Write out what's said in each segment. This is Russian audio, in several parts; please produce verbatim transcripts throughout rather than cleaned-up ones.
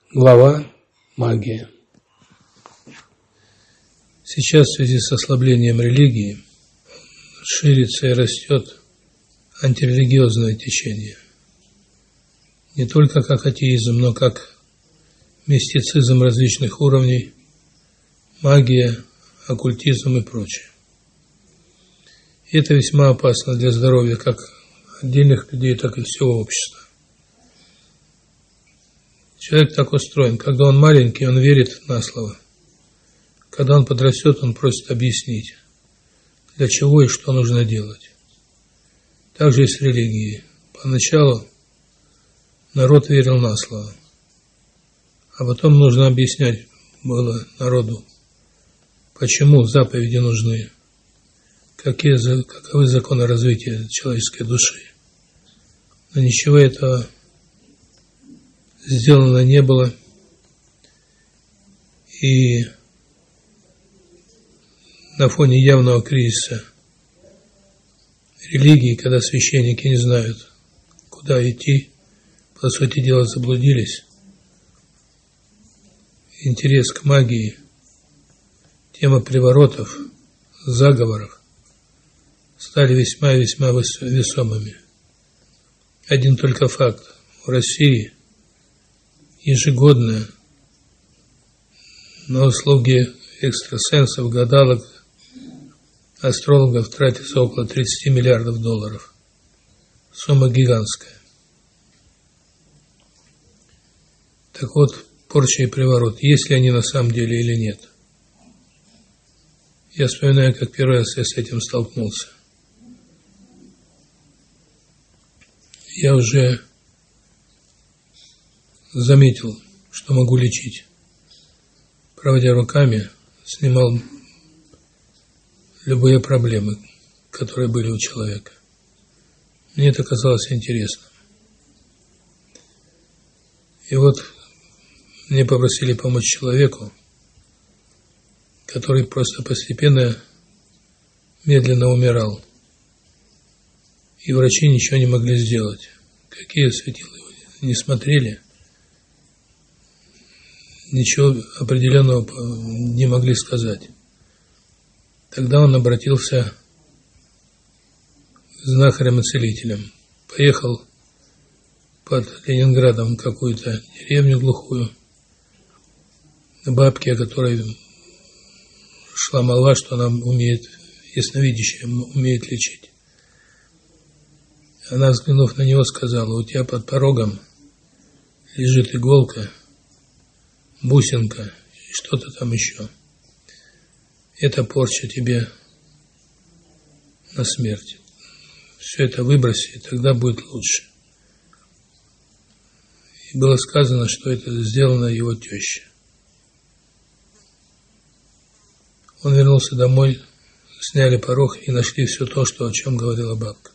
Глава «Магия». Сейчас в связи с ослаблением религии ширится и растет антирелигиозное течение. Не только как атеизм, но как мистицизм различных уровней, магия, оккультизм и прочее. И это весьма опасно для здоровья как отдельных людей, так и всего общества. Человек так устроен, когда он маленький, он верит на слово. Когда он подрастет, он просит объяснить, для чего и что нужно делать. Так же и с религией. Поначалу народ верил на слово, а потом нужно объяснять было народу, почему заповеди нужны, какие, каковы законы развития человеческой души. Но ничего этого сделано не было, и на фоне явного кризиса религии, когда священники не знают, куда идти, по сути дела заблудились, интерес к магии, тема приворотов, заговоров стали весьма и весьма весомыми. Один только факт: в России ежегодно на услуги экстрасенсов, гадалок, астрологов тратится около тридцати миллиардов долларов. Сумма гигантская. Так вот, порча и приворот, есть ли они на самом деле или нет? Я вспоминаю, как первый раз я с этим столкнулся. Я уже заметил, что могу лечить. Проводя руками, снимал любые проблемы, которые были у человека. Мне это казалось интересным. И вот мне попросили помочь человеку, который просто постепенно, медленно умирал. И врачи ничего не могли сделать. Какие светила не смотрели, ничего определенного не могли сказать. Тогда он обратился к знахарям и целителям. Поехал под Ленинградом в какую-то деревню глухую, к бабке, о которой шла молва, что она умеет, ясновидящая, умеет лечить. Она, взглянув на него, сказала: у тебя под порогом лежит иголка, бусинка и что-то там еще. Это порча тебе на смерть. Все это выброси, и тогда будет лучше. И было сказано, что это сделано его тещей. Он вернулся домой, сняли порог и нашли все то, что, о чем говорила бабка.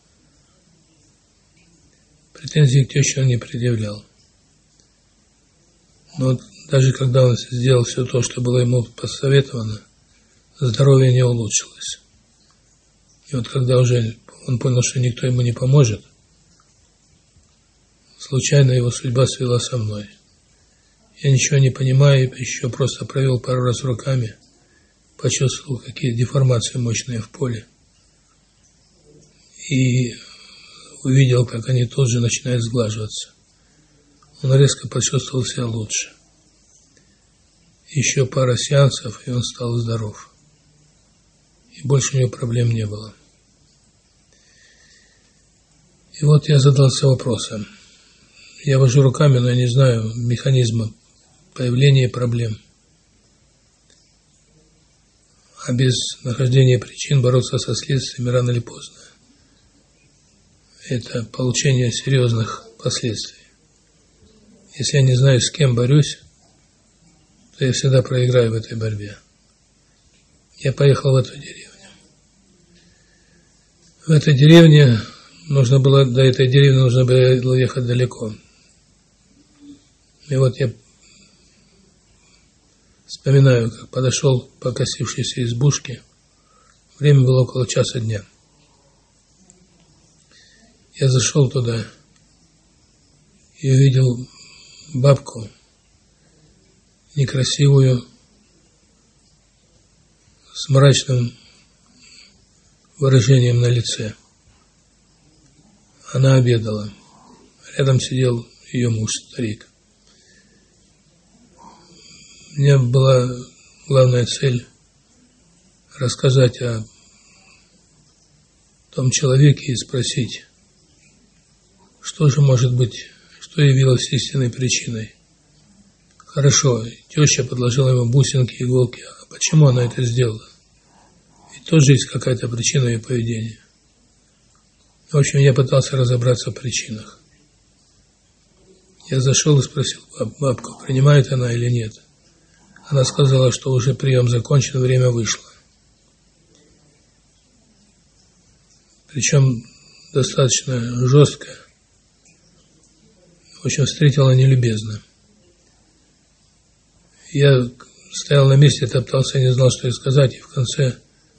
Претензий к теще он не предъявлял. Но даже когда он сделал все то, что было ему посоветовано, здоровье не улучшилось. И вот когда уже он понял, что никто ему не поможет, случайно его судьба свела со мной. Я ничего не понимаю, еще просто провел пару раз руками, почувствовал, какие деформации мощные в поле. И увидел, как они тут же начинают сглаживаться. Он резко почувствовал себя лучше. Еще пара сеансов, и он стал здоров. И больше у него проблем не было. И вот я задался вопросом. Я вожу руками, но я не знаю механизма появления проблем. А без нахождения причин бороться со следствиями рано или поздно — это получение серьезных последствий. Если я не знаю, с кем борюсь, то я всегда проиграю в этой борьбе. Я поехал в эту деревню. В этой деревне нужно было, до этой деревни нужно было ехать далеко. И вот я вспоминаю, как подошел к покосившейся избушке. Время было около часа дня. Я зашел туда и увидел бабку некрасивую, с мрачным выражением на лице. Она обедала. Рядом сидел ее муж, старик. У меня была главная цель рассказать о том человеке и спросить, что же может быть, что явилось истинной причиной. Хорошо, теща подложила ему бусинки, иголки. А почему она это сделала? Ведь тоже есть какая-то причина ее поведения. В общем, я пытался разобраться в причинах. Я зашел и спросил бабку, принимает она или нет. Она сказала, что уже прием закончен, время вышло. Причем достаточно жестко. В общем, встретила нелюбезно. Я стоял на месте, топтался, не знал, что ей сказать, и в конце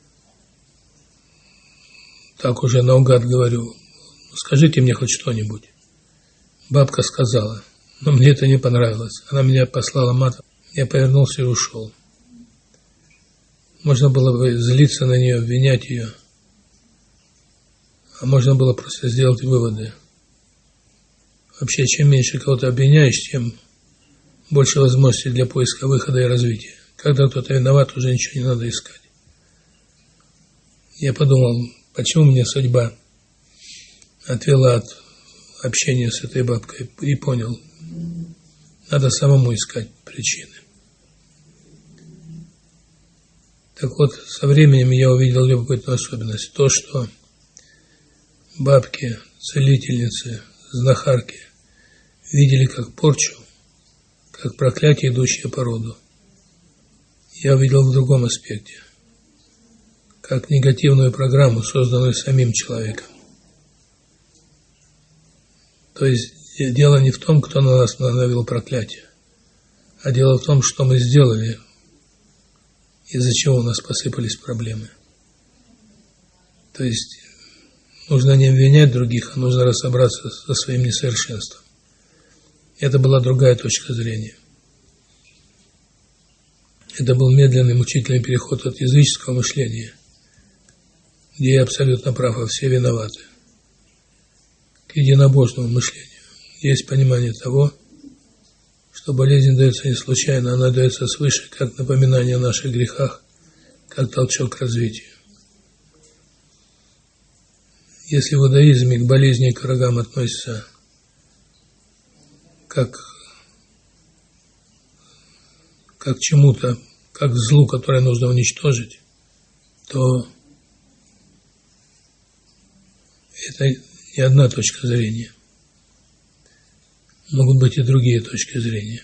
так уже наугад говорю, скажите мне хоть что-нибудь. Бабка сказала, но мне это не понравилось. Она меня послала матом. Я повернулся и ушел. Можно было бы злиться на нее, обвинять ее, а можно было просто сделать выводы. Вообще, чем меньше кого-то обвиняешь, тем больше возможностей для поиска выхода и развития. Когда кто-то виноват, уже ничего не надо искать. Я подумал, почему мне судьба отвела от общения с этой бабкой, и понял, надо самому искать причины. Так вот, со временем я увидел любопытную особенность. То, что бабки, целительницы, знахарки видели как порчу, как проклятие, идущее по роду, я увидел в другом аспекте, как негативную программу, созданную самим человеком. То есть дело не в том, кто на нас навел проклятие, а дело в том, что мы сделали, из-за чего у нас посыпались проблемы. То есть нужно не обвинять других, а нужно разобраться со своим несовершенством. Это была другая точка зрения. Это был медленный, мучительный переход от языческого мышления, где я абсолютно прав, а все виноваты, к единобожному мышлению. Есть понимание того, что болезнь дается не случайно, она дается свыше, как напоминание о наших грехах, как толчок к развитию. Если в иудаизме к болезни и к врагам относятся как, как к чему-то, как к злу, которое нужно уничтожить, то это не одна точка зрения. Могут быть и другие точки зрения.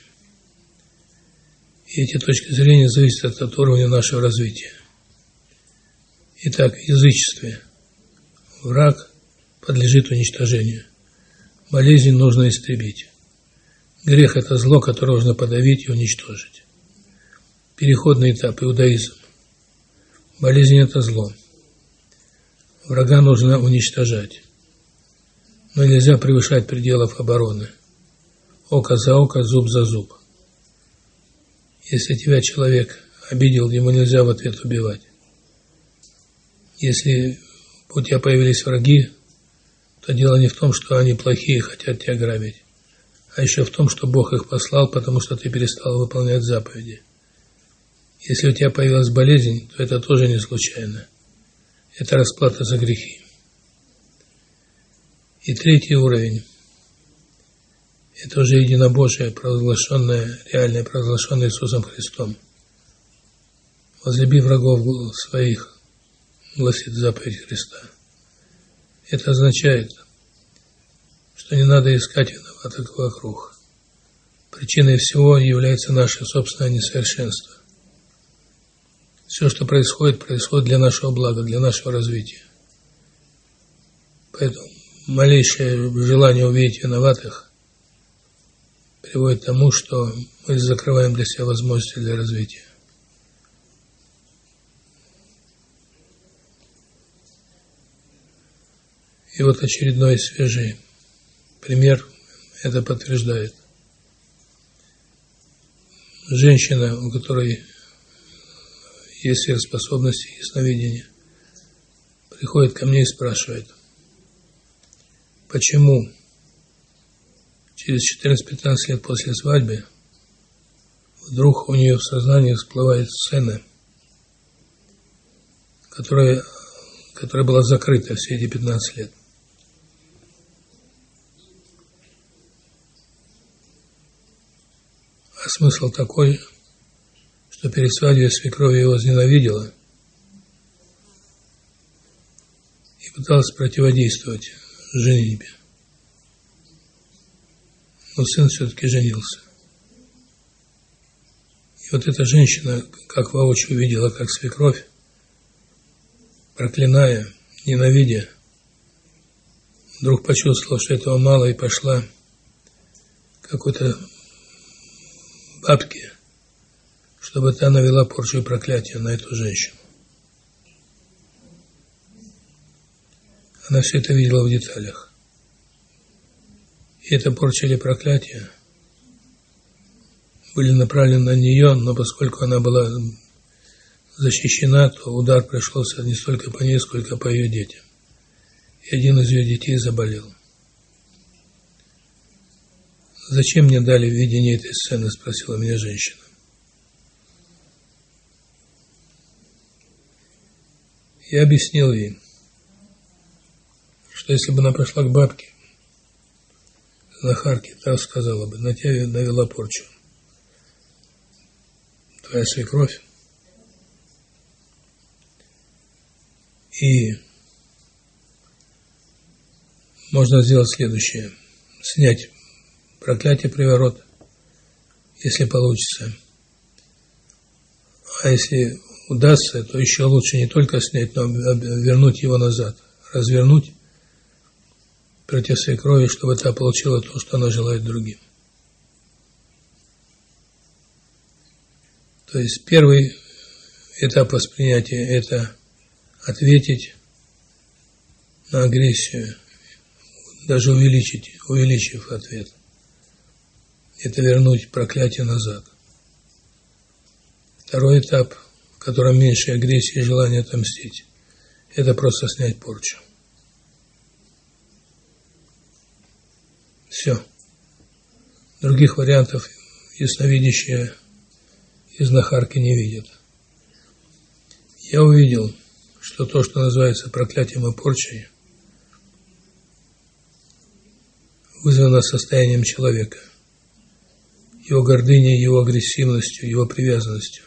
И эти точки зрения зависят от уровня нашего развития. Итак, в язычестве враг подлежит уничтожению. Болезнь нужно истребить. Грех – это зло, которое нужно подавить и уничтожить. Переходный этап – иудаизм. Болезнь – это зло. Врага нужно уничтожать. Но нельзя превышать пределов обороны. Око за око, зуб за зуб. Если тебя человек обидел, ему нельзя в ответ убивать. Если у тебя появились враги, то дело не в том, что они плохие и хотят тебя грабить, а еще в том, что Бог их послал, потому что ты перестал выполнять заповеди. Если у тебя появилась болезнь, то это тоже не случайно. Это расплата за грехи. И третий уровень – это уже единобожие, провозглашенное, реальное, провозглашенное Иисусом Христом. «Возлюби врагов своих», гласит заповедь Христа. Это означает, что не надо искать виноватых вокруг. Причиной всего является наше собственное несовершенство. Все, что происходит, происходит для нашего блага, для нашего развития. Поэтому малейшее желание увидеть виноватых приводит к тому, что мы закрываем для себя возможности для развития. И вот очередной свежий пример это подтверждает. женщина, у которой есть сверхспособности ясновидения, приходит ко мне и спрашивает, почему через четырнадцать-пятнадцать лет после свадьбы вдруг у нее в сознании всплывает сцена, которая, которая была закрыта все эти пятнадцать лет. А смысл такой, что перед свадьбой свекровь его возненавидела и пыталась противодействовать женитьбе. Но сын все-таки женился. И вот эта женщина, как воочию видела, как свекровь, проклиная, ненавидя, вдруг почувствовала, что этого мало, и пошла к какой-то бабке, чтобы та навела порчу и проклятие на эту женщину. Она все это видела в деталях. И эта порча или проклятие были направлены на нее, но поскольку она была защищена, то удар пришелся не столько по ней, сколько по ее детям. И один из ее детей заболел. «Зачем мне дали видение этой сцены?» – спросила меня женщина. Я объяснил ей, что если бы она пошла к бабке, знахарке, та сказала бы, на тебя навела порчу твоя свекровь, и можно сделать следующее: снять проклятие, приворот, если получится. А если удастся, то еще лучше не только снять, но вернуть его назад, развернуть против свекрови, чтобы та получила то, что она желает другим. То есть первый этап воспринятия – это ответить на агрессию, даже увеличить, увеличив ответ. Это вернуть проклятие назад. Второй этап, в котором меньше агрессии и желания отомстить, это просто снять порчу. Все. Других вариантов ясновидящие и знахарки не видят. Я увидел, что то, что называется проклятием и порчей, вызвано состоянием человека, его гордыней, его агрессивностью, его привязанностью.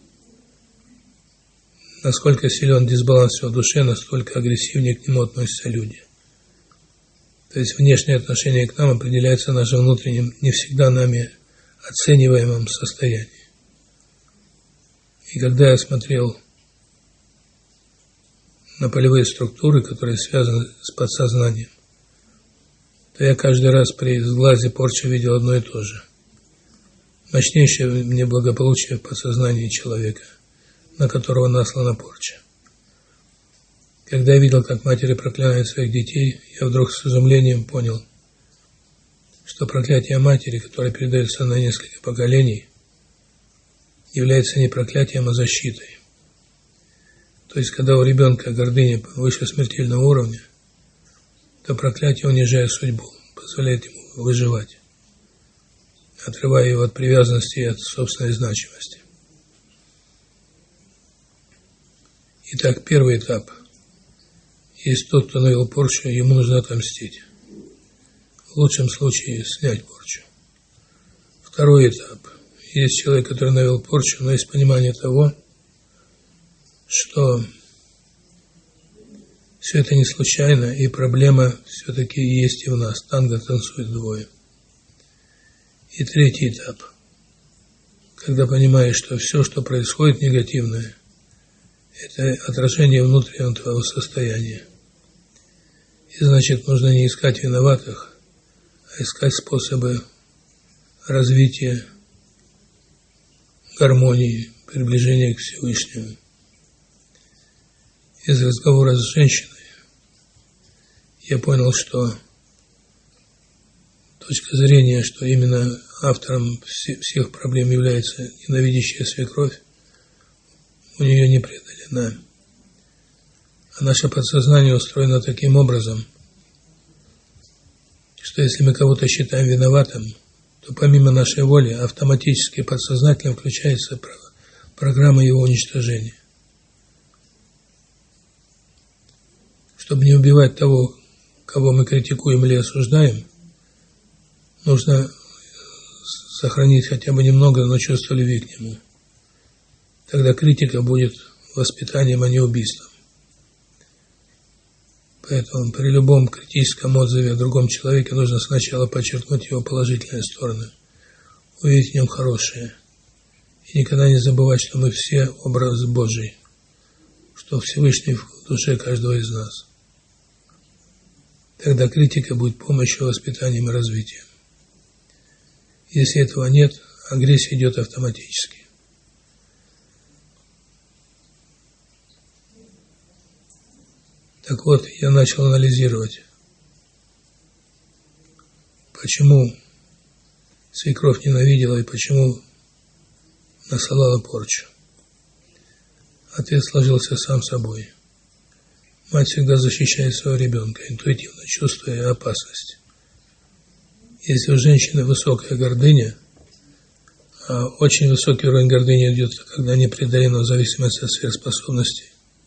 Насколько силен дисбаланс в душе, настолько агрессивнее к нему относятся люди. То есть внешнее отношение к нам определяется нашим внутренним, не всегда нами оцениваемым состоянием. И когда я смотрел на полевые структуры, которые связаны с подсознанием, то я каждый раз при сглазе порчи видел одно и то же. Мощнейшее неблагополучие в подсознании человека, на которого наслана порча. Когда я видел, как матери проклинают своих детей, я вдруг с изумлением понял, что проклятие матери, которое передается на несколько поколений, является не проклятием, а защитой. То есть, когда у ребенка гордыня выше смертельного уровня, то проклятие, унижая судьбу, позволяет ему выживать, отрывая его от привязанности и от собственной значимости. Итак, первый этап. Есть тот, кто навел порчу, ему нужно отомстить. В лучшем случае снять порчу. Второй этап. Есть человек, который навел порчу, но есть понимание того, что все это не случайно, и проблема все-таки есть и в нас. Танго танцует двое. И третий этап. Когда понимаешь, что все, что происходит негативное, это отражение внутреннего твоего состояния. И значит, нужно не искать виноватых, а искать способы развития гармонии, приближения к Всевышнему. Из разговора с женщиной я понял, что точка зрения, что именно автором всех проблем является ненавидящая свекровь, у нее не преодолена. А наше подсознание устроено таким образом, что если мы кого-то считаем виноватым, то помимо нашей воли автоматически подсознательно включается программа его уничтожения. Чтобы не убивать того, кого мы критикуем или осуждаем, нужно сохранить хотя бы немного, но чувство любви к нему. Тогда критика будет воспитанием, а не убийством. Поэтому при любом критическом отзыве о другом человеке нужно сначала подчеркнуть его положительные стороны, увидеть в нем хорошее. И никогда не забывать, что мы все образ Божий, что Всевышний в душе каждого из нас. Тогда критика будет помощью, воспитанием и развитием. Если этого нет, агрессия идет автоматически. Так вот, я начал анализировать, почему свекровь ненавидела и почему насылала порчу. Ответ сложился сам собой. Мать всегда защищает своего ребенка, интуитивно чувствуя опасность. Если у женщины высокая гордыня, а очень высокий уровень гордыни идет, когда не преодолена в зависимости от сверхспособностей,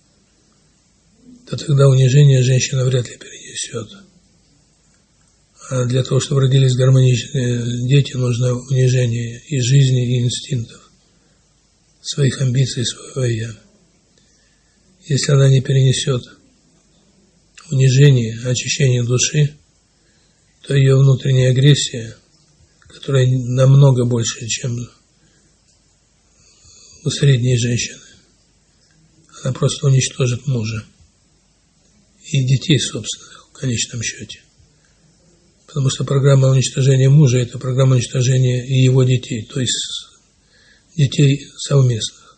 то тогда унижение женщина вряд ли перенесет. А для того, чтобы родились гармоничные дети, нужно унижение и жизни, и инстинктов, своих амбиций, своего «я». Если она не перенесет унижение, очищение души, то ее внутренняя агрессия, которая намного больше, чем у средней женщины, она просто уничтожит мужа и детей собственных в конечном счете. Потому что программа уничтожения мужа – это программа уничтожения и его детей, то есть детей совместных.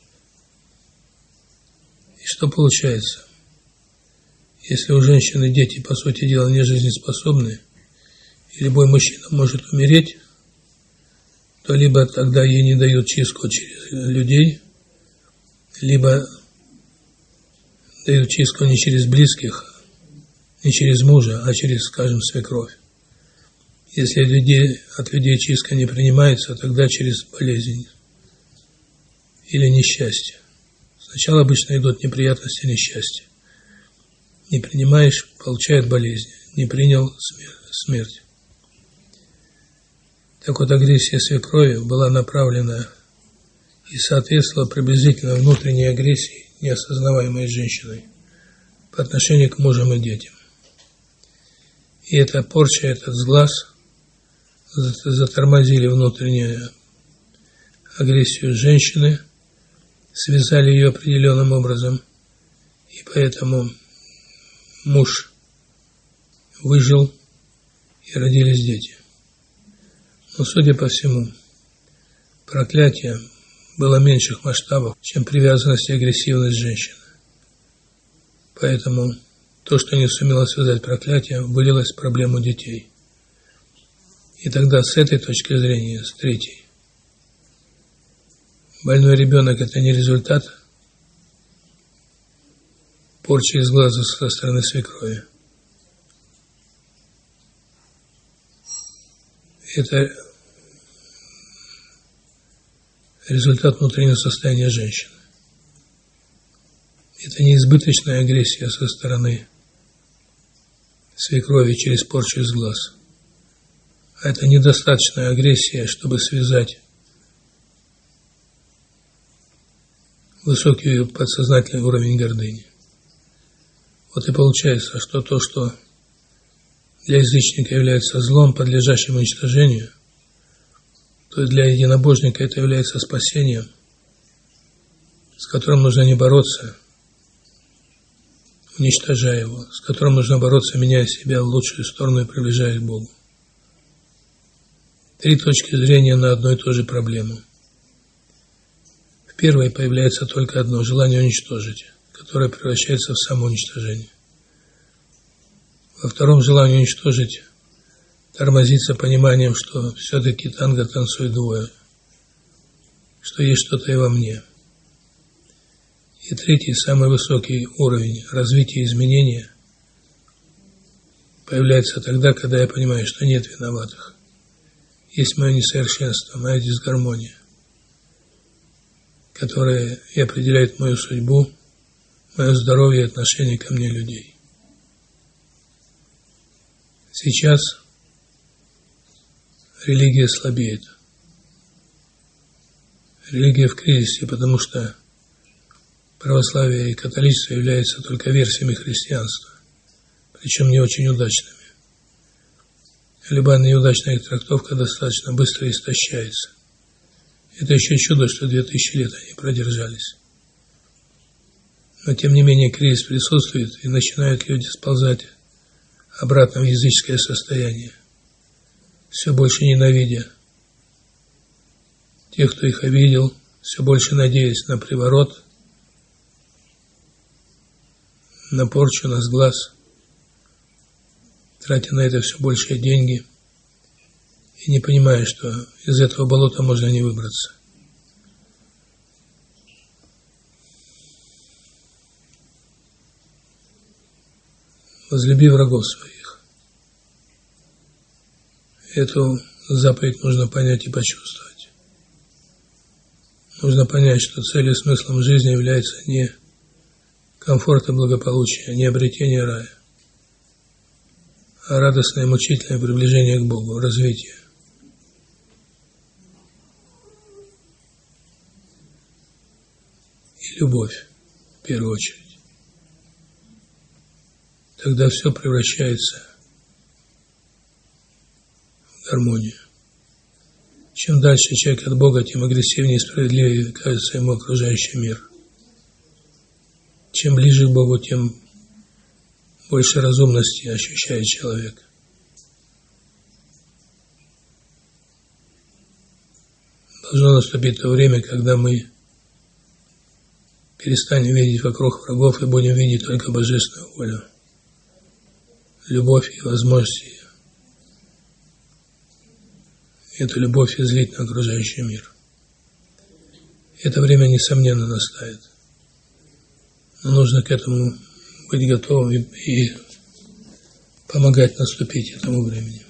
И что получается? Если у женщины дети, по сути дела, не жизнеспособны, и любой мужчина может умереть, то либо тогда ей не дают чистку через людей, либо дают чистку не через близких, не через мужа, а через, скажем, свекровь. Если людей, от людей чистка не принимается, тогда через болезнь или несчастье. Сначала обычно идут неприятности, несчастья. Не принимаешь, получает болезнь. Не принял – смерть. Так вот, агрессия свекрови была направлена и соответствовала приблизительно внутренней агрессии, неосознаваемой женщиной, по отношению к мужам и детям. И эта порча, этот сглаз затормозили внутреннюю агрессию женщины, связали ее определенным образом, и поэтому муж выжил и родились дети. Но, судя по всему, проклятие было меньших масштабов, чем привязанность и агрессивность женщины. Поэтому то, что не сумела связать проклятие, вылилось в проблему детей. И тогда с этой точки зрения, с третьей, больной ребенок – это не результат порчи из глаза со стороны свекрови. Это результат внутреннего состояния женщины. Это не избыточная агрессия со стороны свекрови через порчу из глаз. А это недостаточная агрессия, чтобы связать высокий подсознательный уровень гордыни. Вот и получается, что то, что для язычника является злом, подлежащим уничтожению, то для единобожника это является спасением, с которым нужно не бороться, уничтожая его, с которым нужно бороться, меняя себя в лучшую сторону и приближаясь к Богу. Три точки зрения на одну и ту же проблему. В первой появляется только одно – желание уничтожить, которое превращается в самоуничтожение. Во втором – желание уничтожить тормозится пониманием, что все-таки танго танцуют двое, что есть что-то и во мне. И третий, самый высокий уровень развития изменения появляется тогда, когда я понимаю, что нет виноватых. Есть мое несовершенство, моя дисгармония, которая и определяет мою судьбу, мое здоровье и отношение ко мне людей. Сейчас религия слабеет. Религия в кризисе, потому что православие и католичество являются только версиями христианства, причем не очень удачными. Любая неудачная их трактовка достаточно быстро истощается. Это еще чудо, что две тысячи лет они продержались. Но тем не менее кризис присутствует, и начинают люди сползать обратно в языческое состояние, все больше ненавидя тех, кто их обидел, все больше надеясь на приворот, на порчу, на сглаз, тратя на это все большие деньги и не понимая, что из этого болота можно не выбраться. Возлюби врагов своих. Эту заповедь нужно понять и почувствовать. Нужно понять, что целью и смыслом жизни является не комфорт и благополучие, не обретение рая, а радостное и мучительное приближение к Богу, развитие. И любовь, в первую очередь. Тогда все превращается в гармонию. Чем дальше человек от Бога, тем агрессивнее и справедливее кажется ему окружающий мир. Чем ближе к Богу, тем больше разумности ощущает человек. Должно наступить то время, когда мы перестанем видеть вокруг врагов и будем видеть только божественную волю, любовь и возможности эту любовь излить на окружающий мир. Это время, несомненно, настает. Но нужно к этому быть готовым и помогать наступить этому времени.